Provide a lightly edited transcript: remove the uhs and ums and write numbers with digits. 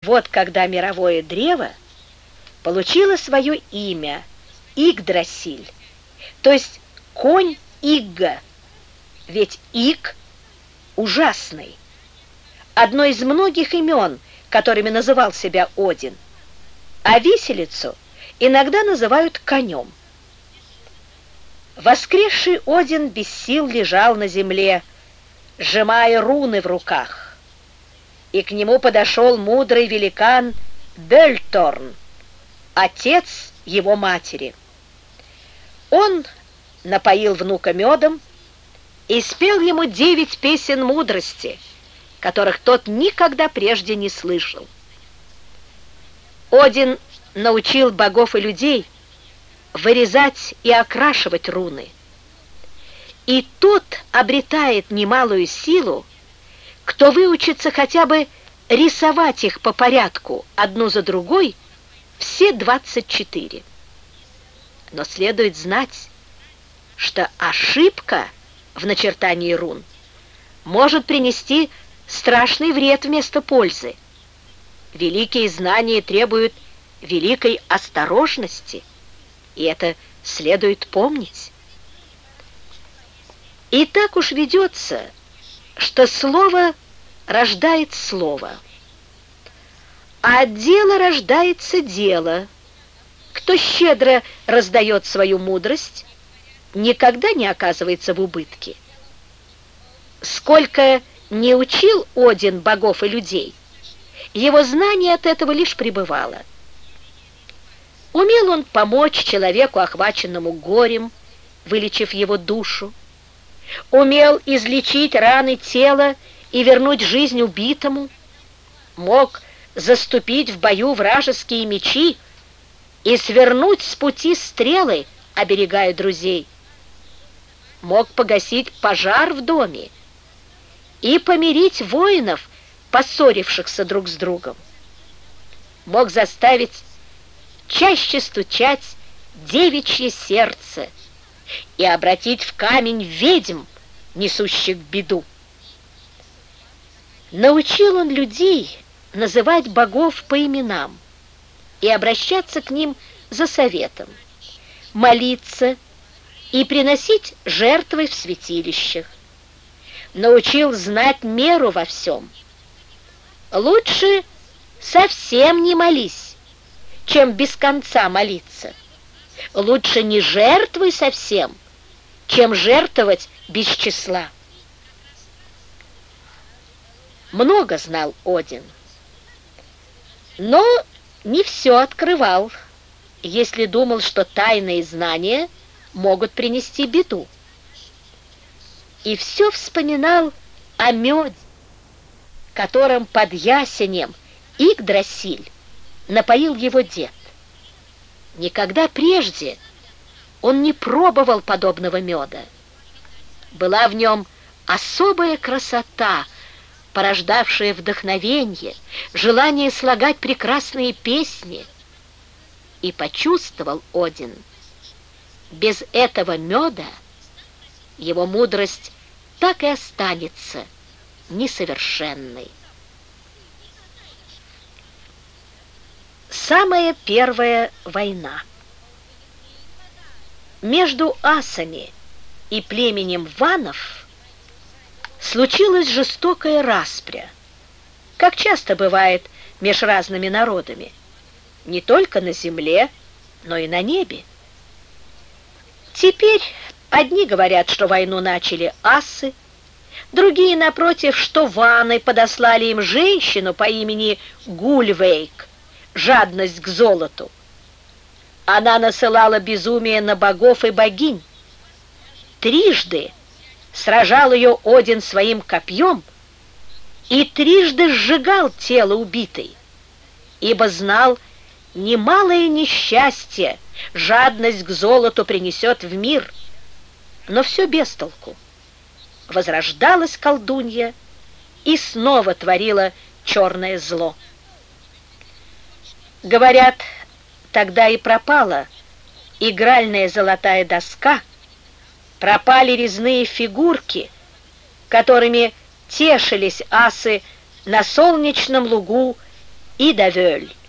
Вот когда мировое древо получило свое имя Игдрасиль, то есть конь Игга, ведь Иг ужасный, одно из многих имен, которыми называл себя Один, а виселицу иногда называют конем. Воскресший Один без сил лежал на земле, сжимая руны в руках, и к нему подошел мудрый великан Бельторн, отец его матери. Он напоил внука медом и спел ему 9 песен мудрости, которых тот никогда прежде не слышал. Один научил богов и людей вырезать и окрашивать руны. И тот обретает немалую силу, кто выучится хотя бы рисовать их по порядку, одну за другой, все 24. Но следует знать, что ошибка в начертании рун может принести страшный вред вместо пользы. Великие знания требуют великой осторожности, и это следует помнить. И так уж ведется, что слово рождает слово, а дело рождается дело. Кто щедро раздает свою мудрость, никогда не оказывается в убытке. Сколько не учил Один богов и людей, его знание от этого лишь прибывало. Умел он помочь человеку, охваченному горем, вылечив его душу, умел излечить раны тела и вернуть жизнь убитому, мог заступить в бою вражеские мечи и свернуть с пути стрелы, оберегая друзей, мог погасить пожар в доме и помирить воинов, поссорившихся друг с другом, мог заставить чаще стучать девичье сердце и обратить в камень ведьм, несущих беду. Научил он людей называть богов по именам и обращаться к ним за советом, молиться и приносить жертвы в святилищах. Научил знать меру во всем. Лучше совсем не молись, чем без конца молиться. Лучше не жертвуй совсем, чем жертвовать без числа. Много знал Один, но не все открывал, если думал, что тайные знания могут принести беду. И все вспоминал о меде, которым под ясенем Игдрасиль напоил его дед. Никогда прежде он не пробовал подобного меда. Была в нем особая красота, порождавшая вдохновение, желание слагать прекрасные песни. И почувствовал Один: без этого меда его мудрость так и останется несовершенной. Самая первая война. Между асами и племенем ванов случилась жестокая распря, как часто бывает меж разными народами, не только на земле, но и на небе. Теперь одни говорят, что войну начали асы, другие, напротив, что ваны подослали им женщину по имени Гульвейк, жадность к золоту. Она насылала безумие на богов и богинь. Трижды сражал ее Один своим копьем и трижды сжигал тело убитой, ибо знал, немалое несчастье жадность к золоту принесет в мир. Но все без толку. Возрождалась колдунья и снова творила черное зло. Говорят, тогда и пропала игральная золотая доска, пропали резные фигурки, которыми тешились асы на солнечном лугу и Давёль.